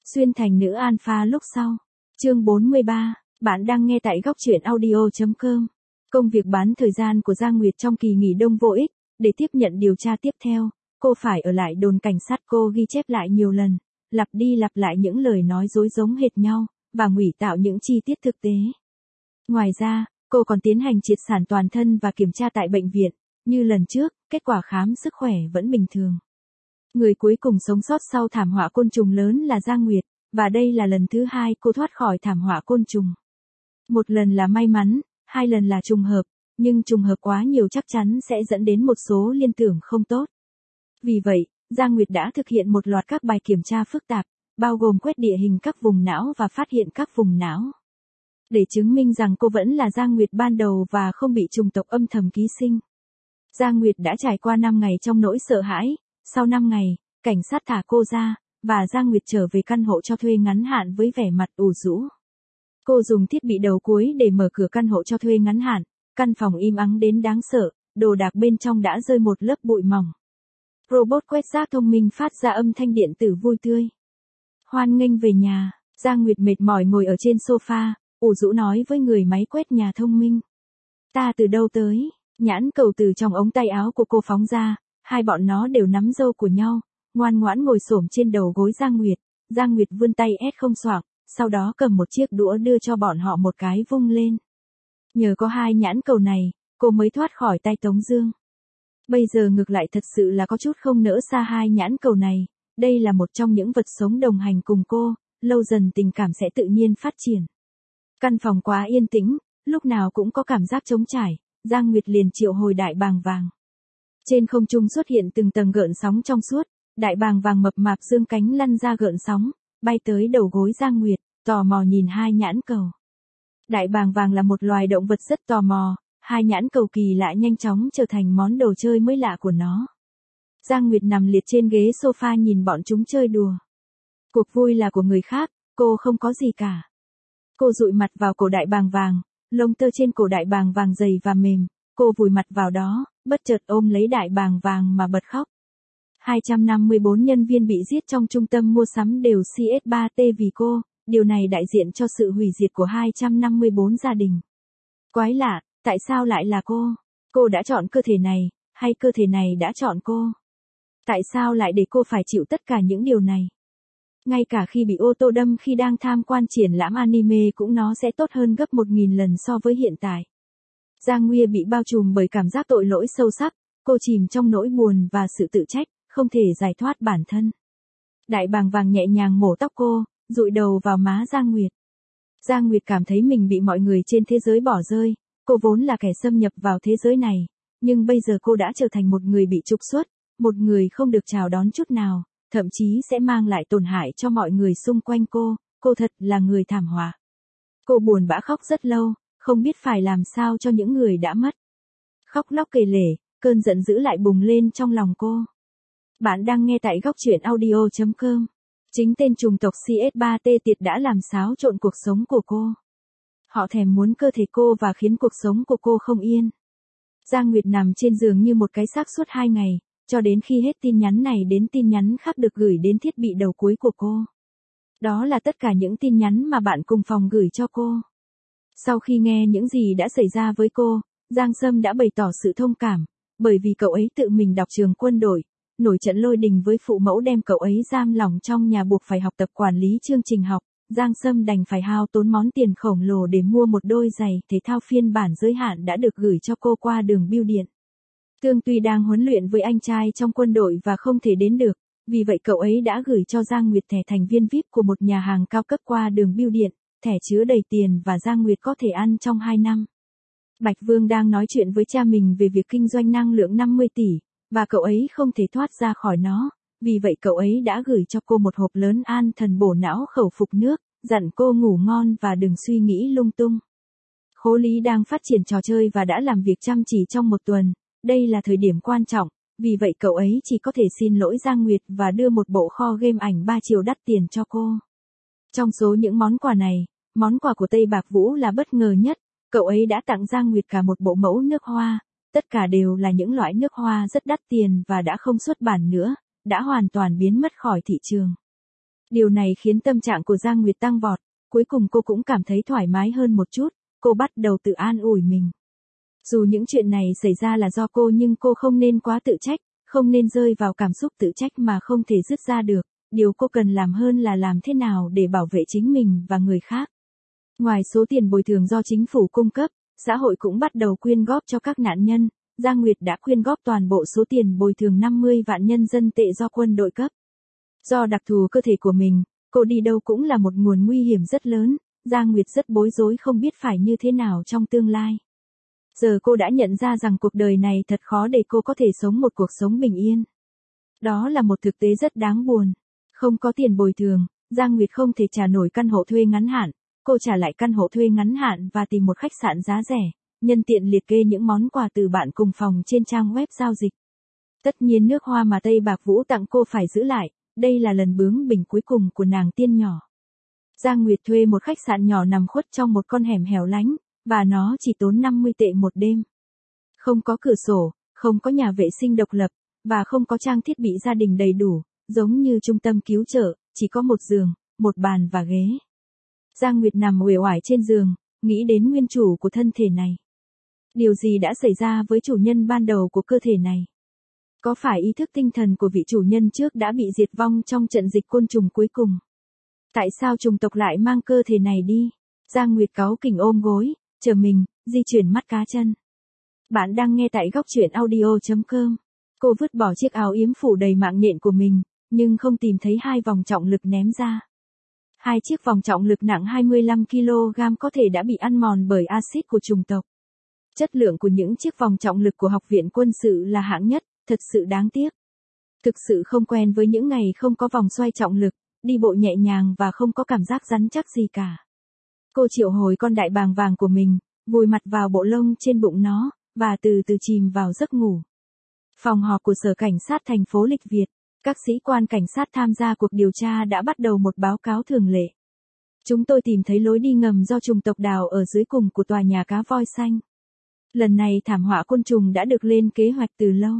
Xuyên thành nữ alpha lúc sau. Chương 43, bạn đang nghe tại góc truyện audio.com. Công việc bán thời gian của Giang Nguyệt trong kỳ nghỉ đông vô ích, để tiếp nhận điều tra tiếp theo, cô phải ở lại đồn cảnh sát. Cô ghi chép lại nhiều lần, lặp đi lặp lại những lời nói dối giống hệt nhau, và ngụy tạo những chi tiết thực tế. Ngoài ra, cô còn tiến hành triệt sản toàn thân và kiểm tra tại bệnh viện. Như lần trước, kết quả khám sức khỏe vẫn bình thường. Người cuối cùng sống sót sau thảm họa côn trùng lớn là Giang Nguyệt, và đây là lần thứ hai cô thoát khỏi thảm họa côn trùng. Một lần là may mắn, hai lần là trùng hợp, nhưng trùng hợp quá nhiều chắc chắn sẽ dẫn đến một số liên tưởng không tốt. Vì vậy, Giang Nguyệt đã thực hiện một loạt các bài kiểm tra phức tạp, bao gồm quét địa hình các vùng não và phát hiện các vùng não. Để chứng minh rằng cô vẫn là Giang Nguyệt ban đầu và không bị chủng tộc âm thầm ký sinh. Giang Nguyệt đã trải qua 5 ngày trong nỗi sợ hãi. Sau 5 ngày, cảnh sát thả cô ra, và Giang Nguyệt trở về căn hộ cho thuê ngắn hạn với vẻ mặt ủ rũ. Cô dùng thiết bị đầu cuối để mở cửa căn hộ cho thuê ngắn hạn, căn phòng im ắng đến đáng sợ, đồ đạc bên trong đã rơi một lớp bụi mỏng. Robot quét rác thông minh phát ra âm thanh điện tử vui tươi. Hoan nghênh về nhà, Giang Nguyệt mệt mỏi ngồi ở trên sofa, ủ rũ nói với người máy quét nhà thông minh. Ta từ đâu tới? Nhãn cầu từ trong ống tay áo của cô phóng ra. Hai bọn nó đều nắm râu của nhau, ngoan ngoãn ngồi xổm trên đầu gối Giang Nguyệt. Giang Nguyệt vươn tay không xoạc, sau đó cầm một chiếc đũa đưa cho bọn họ một cái vung lên. Nhờ có hai nhãn cầu này, cô mới thoát khỏi tay Tống Dương. Bây giờ ngược lại thật sự là có chút không nỡ xa hai nhãn cầu này, đây là một trong những vật sống đồng hành cùng cô, lâu dần tình cảm sẽ tự nhiên phát triển. Căn phòng quá yên tĩnh, lúc nào cũng có cảm giác trống trải, Giang Nguyệt liền triệu hồi đại bàng vàng. Trên không trung xuất hiện từng tầng gợn sóng trong suốt, đại bàng vàng mập mạp dương cánh lăn ra gợn sóng, bay tới đầu gối Giang Nguyệt, tò mò nhìn hai nhãn cầu. Đại bàng vàng là một loài động vật rất tò mò, hai nhãn cầu kỳ lạ nhanh chóng trở thành món đồ chơi mới lạ của nó. Giang Nguyệt nằm liệt trên ghế sofa nhìn bọn chúng chơi đùa. Cuộc vui là của người khác, cô không có gì cả. Cô dụi mặt vào cổ đại bàng vàng, lông tơ trên cổ đại bàng vàng dày và mềm, cô vùi mặt vào đó, bất chợt ôm lấy đại bàng vàng mà bật khóc. 254 nhân viên bị giết trong trung tâm mua sắm đều CS3T vì cô, điều này đại diện cho sự hủy diệt của 254 gia đình. Quái lạ, tại sao lại là cô? Cô đã chọn cơ thể này, hay cơ thể này đã chọn cô? Tại sao lại để cô phải chịu tất cả những điều này? Ngay cả khi bị ô tô đâm khi đang tham quan triển lãm anime cũng nó sẽ tốt hơn gấp 1000 lần so với hiện tại. Giang Nguyệt bị bao trùm bởi cảm giác tội lỗi sâu sắc, cô chìm trong nỗi buồn và sự tự trách, không thể giải thoát bản thân. Đại bàng vàng nhẹ nhàng mổ tóc cô, dụi đầu vào má Giang Nguyệt. Giang Nguyệt cảm thấy mình bị mọi người trên thế giới bỏ rơi, cô vốn là kẻ xâm nhập vào thế giới này, nhưng bây giờ cô đã trở thành một người bị trục xuất, một người không được chào đón chút nào, thậm chí sẽ mang lại tổn hại cho mọi người xung quanh cô thật là người thảm họa. Cô buồn bã khóc rất lâu, không biết phải làm sao cho những người đã mất. Khóc lóc kể lể, cơn giận dữ lại bùng lên trong lòng cô. Bạn đang nghe tại góc truyện audio.com. Chính tên chủng tộc CS3T tiệt đã làm xáo trộn cuộc sống của cô. Họ thèm muốn cơ thể cô và khiến cuộc sống của cô không yên. Giang Nguyệt nằm trên giường như một cái xác suốt 2 ngày, cho đến khi hết tin nhắn này đến tin nhắn khác được gửi đến thiết bị đầu cuối của cô. Đó là tất cả những tin nhắn mà bạn cùng phòng gửi cho cô. Sau khi nghe những gì đã xảy ra với cô, Giang Sâm đã bày tỏ sự thông cảm, bởi vì cậu ấy tự mình đọc trường quân đội, nổi trận lôi đình với phụ mẫu đem cậu ấy giam lỏng trong nhà buộc phải học tập quản lý chương trình học. Giang Sâm đành phải hao tốn món tiền khổng lồ để mua một đôi giày thể thao phiên bản giới hạn đã được gửi cho cô qua đường bưu điện. Tương tuy đang huấn luyện với anh trai trong quân đội và không thể đến được, vì vậy cậu ấy đã gửi cho Giang Nguyệt thẻ thành viên VIP của một nhà hàng cao cấp qua đường bưu điện, thẻ chứa đầy tiền và Giang Nguyệt có thể ăn trong 2 năm. Bạch Vương đang nói chuyện với cha mình về việc kinh doanh năng lượng 50 tỷ, và cậu ấy không thể thoát ra khỏi nó, vì vậy cậu ấy đã gửi cho cô một hộp lớn an thần bổ não khẩu phục nước, dặn cô ngủ ngon và đừng suy nghĩ lung tung. Khố Lý đang phát triển trò chơi và đã làm việc chăm chỉ trong 1 tuần, đây là thời điểm quan trọng, vì vậy cậu ấy chỉ có thể xin lỗi Giang Nguyệt và đưa một bộ kho game ảnh 3 triệu đắt tiền cho cô. Trong số những món quà này, món quà của Tây Bạc Vũ là bất ngờ nhất, cậu ấy đã tặng Giang Nguyệt cả một bộ mẫu nước hoa, tất cả đều là những loại nước hoa rất đắt tiền và đã không xuất bản nữa, đã hoàn toàn biến mất khỏi thị trường. Điều này khiến tâm trạng của Giang Nguyệt tăng vọt, cuối cùng cô cũng cảm thấy thoải mái hơn một chút, cô bắt đầu tự an ủi mình. Dù những chuyện này xảy ra là do cô nhưng cô không nên quá tự trách, không nên rơi vào cảm xúc tự trách mà không thể dứt ra được, điều cô cần làm hơn là làm thế nào để bảo vệ chính mình và người khác. Ngoài số tiền bồi thường do chính phủ cung cấp, xã hội cũng bắt đầu quyên góp cho các nạn nhân. Giang Nguyệt đã quyên góp toàn bộ số tiền bồi thường 50 vạn nhân dân tệ do quân đội cấp. Do đặc thù cơ thể của mình, cô đi đâu cũng là một nguồn nguy hiểm rất lớn, Giang Nguyệt rất bối rối không biết phải như thế nào trong tương lai. Giờ cô đã nhận ra rằng cuộc đời này thật khó để cô có thể sống một cuộc sống bình yên. Đó là một thực tế rất đáng buồn. Không có tiền bồi thường, Giang Nguyệt không thể trả nổi căn hộ thuê ngắn hạn, cô trả lại căn hộ thuê ngắn hạn và tìm một khách sạn giá rẻ, nhân tiện liệt kê những món quà từ bạn cùng phòng trên trang web giao dịch. Tất nhiên nước hoa mà Tây Bạc Vũ tặng cô phải giữ lại, đây là lần bướng bỉnh cuối cùng của nàng tiên nhỏ. Giang Nguyệt thuê một khách sạn nhỏ nằm khuất trong một con hẻm hẻo lánh, và nó chỉ tốn 50 tệ một đêm. Không có cửa sổ, không có nhà vệ sinh độc lập, và không có trang thiết bị gia đình đầy đủ, giống như trung tâm cứu trợ, chỉ có một giường, một bàn và ghế. Giang Nguyệt nằm uể oải trên giường, nghĩ đến nguyên chủ của thân thể này. Điều gì đã xảy ra với chủ nhân ban đầu của cơ thể này? Có phải ý thức tinh thần của vị chủ nhân trước đã bị diệt vong trong trận dịch côn trùng cuối cùng? Tại sao chủng tộc lại mang cơ thể này đi? Giang Nguyệt cáu kỉnh ôm gối, chờ mình, di chuyển mắt cá chân. Bạn đang nghe tại góc truyện audio.com. Cô vứt bỏ chiếc áo yếm phủ đầy mạng nhện của mình, nhưng không tìm thấy hai vòng trọng lực ném ra. Hai chiếc vòng trọng lực nặng 25 kg có thể đã bị ăn mòn bởi axit của chủng tộc. Chất lượng của những chiếc vòng trọng lực của học viện quân sự là hạng nhất, thật sự đáng tiếc. Thực sự không quen với những ngày không có vòng xoay trọng lực, đi bộ nhẹ nhàng và không có cảm giác rắn chắc gì cả. Cô triệu hồi con đại bàng vàng của mình, vùi mặt vào bộ lông trên bụng nó, và từ từ chìm vào giấc ngủ. Phòng họp của Sở Cảnh sát thành phố Lịch Việt, các sĩ quan cảnh sát tham gia cuộc điều tra đã bắt đầu một báo cáo thường lệ. Chúng tôi tìm thấy lối đi ngầm do chủng tộc đào ở dưới cùng của tòa nhà cá voi xanh. Lần này thảm họa côn trùng đã được lên kế hoạch từ lâu.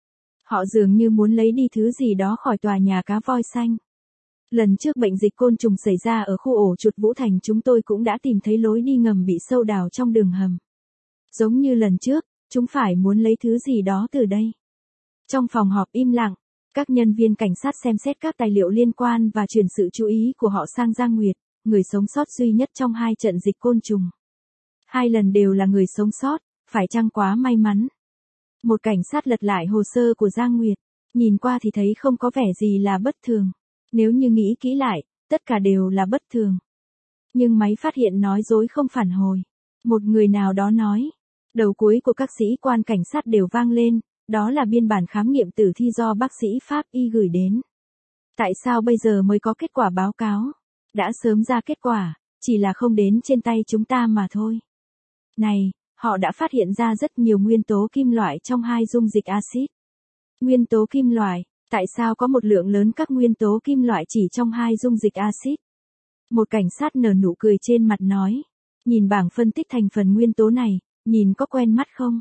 Họ dường như muốn lấy đi thứ gì đó khỏi tòa nhà cá voi xanh. Lần trước bệnh dịch côn trùng xảy ra ở khu ổ chuột Vũ Thành chúng tôi cũng đã tìm thấy lối đi ngầm bị sâu đào trong đường hầm. Giống như lần trước, chúng phải muốn lấy thứ gì đó từ đây. Trong phòng họp im lặng, các nhân viên cảnh sát xem xét các tài liệu liên quan và chuyển sự chú ý của họ sang Giang Nguyệt, người sống sót duy nhất trong hai trận dịch côn trùng. Hai lần đều là người sống sót, phải chăng quá may mắn? Một cảnh sát lật lại hồ sơ của Giang Nguyệt, nhìn qua thì thấy không có vẻ gì là bất thường. Nếu như nghĩ kỹ lại, tất cả đều là bất thường. Nhưng máy phát hiện nói dối không phản hồi. Một người nào đó nói, đầu cuối của các sĩ quan cảnh sát đều vang lên, đó là biên bản khám nghiệm tử thi do bác sĩ Pháp Y gửi đến. Tại sao bây giờ mới có kết quả báo cáo? Đã sớm ra kết quả, chỉ là không đến trên tay chúng ta mà thôi. Này, họ đã phát hiện ra rất nhiều nguyên tố kim loại trong hai dung dịch axit. Nguyên tố kim loại, tại sao có một lượng lớn các nguyên tố kim loại chỉ trong hai dung dịch axit? Một cảnh sát nở nụ cười trên mặt nói, nhìn bảng phân tích thành phần nguyên tố này, nhìn có quen mắt không?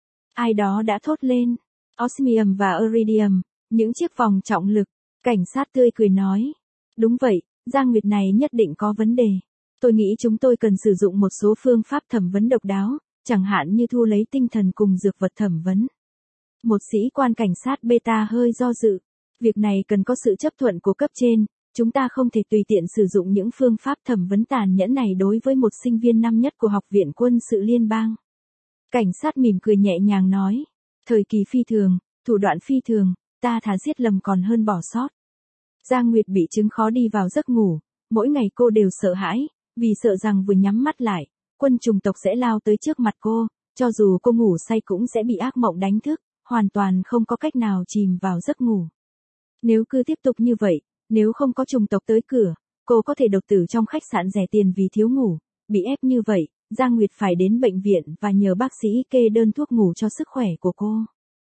Ai đó đã thốt lên, osmium và iridium, những chiếc vòng trọng lực. Cảnh sát tươi cười nói, đúng vậy, Giang Nguyệt này nhất định có vấn đề. Tôi nghĩ chúng tôi cần sử dụng một số phương pháp thẩm vấn độc đáo, chẳng hạn như thu lấy tinh thần cùng dược vật thẩm vấn. Một sĩ quan cảnh sát beta hơi do dự. Việc này cần có sự chấp thuận của cấp trên, chúng ta không thể tùy tiện sử dụng những phương pháp thẩm vấn tàn nhẫn này đối với một sinh viên năm nhất của Học viện Quân sự Liên bang. Cảnh sát mỉm cười nhẹ nhàng nói, thời kỳ phi thường, thủ đoạn phi thường, ta thà giết lầm còn hơn bỏ sót. Giang Nguyệt bị chứng khó đi vào giấc ngủ, mỗi ngày cô đều sợ hãi, vì sợ rằng vừa nhắm mắt lại, quân chủng tộc sẽ lao tới trước mặt cô, cho dù cô ngủ say cũng sẽ bị ác mộng đánh thức, hoàn toàn không có cách nào chìm vào giấc ngủ. Nếu cứ tiếp tục như vậy, nếu không có chủng tộc tới cửa, cô có thể đột tử trong khách sạn rẻ tiền vì thiếu ngủ. Bị ép như vậy, Giang Nguyệt phải đến bệnh viện và nhờ bác sĩ kê đơn thuốc ngủ cho sức khỏe của cô.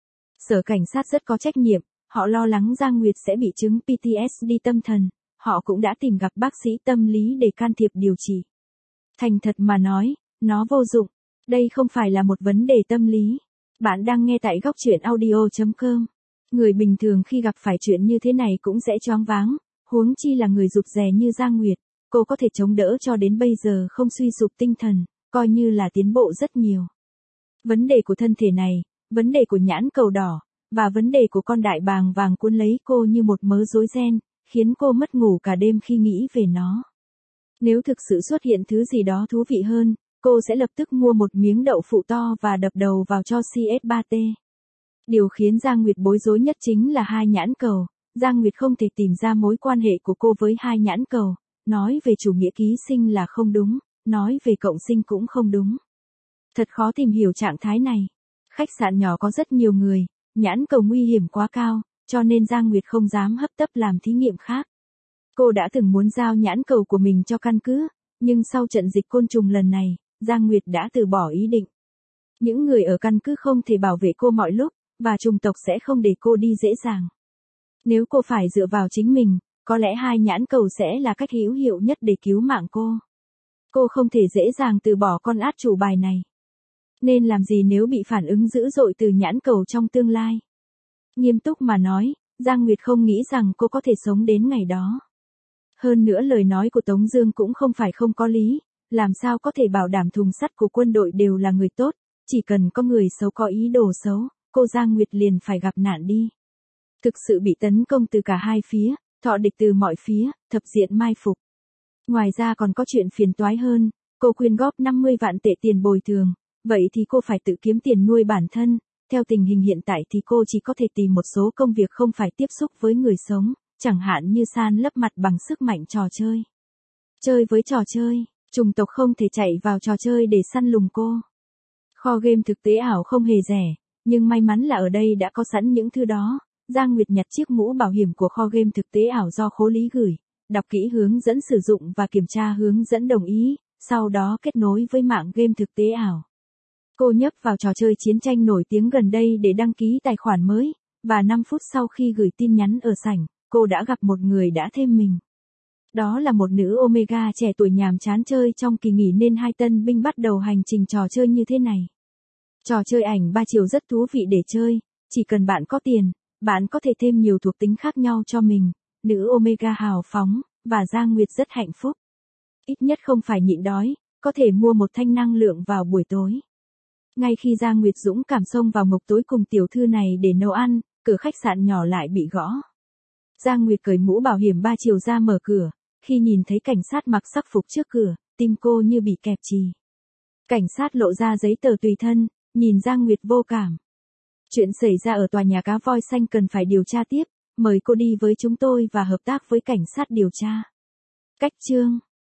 Sở cảnh sát rất có trách nhiệm, họ lo lắng Giang Nguyệt sẽ bị chứng PTSD tâm thần, họ cũng đã tìm gặp bác sĩ tâm lý để can thiệp điều trị. Thành thật mà nói, nó vô dụng, đây không phải là một vấn đề tâm lý. Bạn đang nghe tại góc truyện audio.com. Người bình thường khi gặp phải chuyện như thế này cũng sẽ choáng váng, Huống chi là người rụt rè như Giang Nguyệt, cô có thể chống đỡ cho đến bây giờ không suy sụp tinh thần, coi như là tiến bộ rất nhiều. Vấn đề của thân thể này, vấn đề của nhãn cầu đỏ, và vấn đề của con đại bàng vàng cuốn lấy cô như một mớ rối ren, khiến cô mất ngủ cả đêm khi nghĩ về nó. Nếu thực sự xuất hiện thứ gì đó thú vị hơn, cô sẽ lập tức mua một miếng đậu phụ to và đập đầu vào cho CS3T. Điều khiến Giang Nguyệt bối rối nhất chính là hai nhãn cầu. Giang Nguyệt không thể tìm ra mối quan hệ của cô với hai nhãn cầu. Nói về chủ nghĩa ký sinh là không đúng, nói về cộng sinh cũng không đúng. Thật khó tìm hiểu trạng thái này. Khách sạn nhỏ có rất nhiều người, nhãn cầu nguy hiểm quá cao, cho nên Giang Nguyệt không dám hấp tấp làm thí nghiệm khác. Cô đã từng muốn giao nhãn cầu của mình cho căn cứ, nhưng sau trận dịch côn trùng lần này, Giang Nguyệt đã từ bỏ ý định. Những người ở căn cứ không thể bảo vệ cô mọi lúc, và chủng tộc sẽ không để cô đi dễ dàng. Nếu cô phải dựa vào chính mình, có lẽ hai nhãn cầu sẽ là cách hữu hiệu nhất để cứu mạng cô. Cô không thể dễ dàng từ bỏ con át chủ bài này. Nên làm gì nếu bị phản ứng dữ dội từ nhãn cầu trong tương lai? Nghiêm túc mà nói, Giang Nguyệt không nghĩ rằng cô có thể sống đến ngày đó. Hơn nữa lời nói của Tống Dương cũng không phải không có lý, làm sao có thể bảo đảm thùng sắt của quân đội đều là người tốt, chỉ cần có người xấu có ý đồ xấu, cô Giang Nguyệt liền phải gặp nạn đi. Thực sự bị tấn công từ cả hai phía, thọ địch từ mọi phía, thập diện mai phục. Ngoài ra còn có chuyện phiền toái hơn, cô quyên góp 50 vạn tệ tiền bồi thường, vậy thì cô phải tự kiếm tiền nuôi bản thân, theo tình hình hiện tại thì cô chỉ có thể tìm một số công việc không phải tiếp xúc với người sống, chẳng hạn như san lấp mặt bằng sức mạnh trò chơi. Chơi với trò chơi, chủng tộc không thể chạy vào trò chơi để săn lùng cô. Kho game thực tế ảo không hề rẻ, nhưng may mắn là ở đây đã có sẵn những thứ đó. Giang Nguyệt nhặt chiếc mũ bảo hiểm của kho game thực tế ảo do Khố Lý gửi, đọc kỹ hướng dẫn sử dụng và kiểm tra hướng dẫn đồng ý, sau đó kết nối với mạng game thực tế ảo. Cô nhấp vào trò chơi chiến tranh nổi tiếng gần đây để đăng ký tài khoản mới, và 5 phút sau khi gửi tin nhắn ở sảnh, cô đã gặp một người đã thêm mình. Đó là một nữ Omega trẻ tuổi nhàm chán chơi trong kỳ nghỉ nên hai tân binh bắt đầu hành trình trò chơi như thế này. Trò chơi ảnh 3 chiều rất thú vị để chơi, chỉ cần bạn có tiền, bạn có thể thêm nhiều thuộc tính khác nhau cho mình. Nữ Omega hào phóng, và Giang Nguyệt rất hạnh phúc. Ít nhất không phải nhịn đói, có thể mua một thanh năng lượng vào buổi tối. Ngay khi Giang Nguyệt dũng cảm xông vào ngục tối cùng tiểu thư này để nấu ăn, cửa khách sạn nhỏ lại bị gõ. Giang Nguyệt cởi mũ bảo hiểm 3 chiều ra mở cửa, khi nhìn thấy cảnh sát mặc sắc phục trước cửa, tim cô như bị kẹp chì. Cảnh sát lộ ra giấy tờ tùy thân, nhìn Giang Nguyệt vô cảm. Chuyện xảy ra ở tòa nhà cá voi xanh cần phải điều tra tiếp, mời cô đi với chúng tôi và hợp tác với cảnh sát điều tra. Cách chương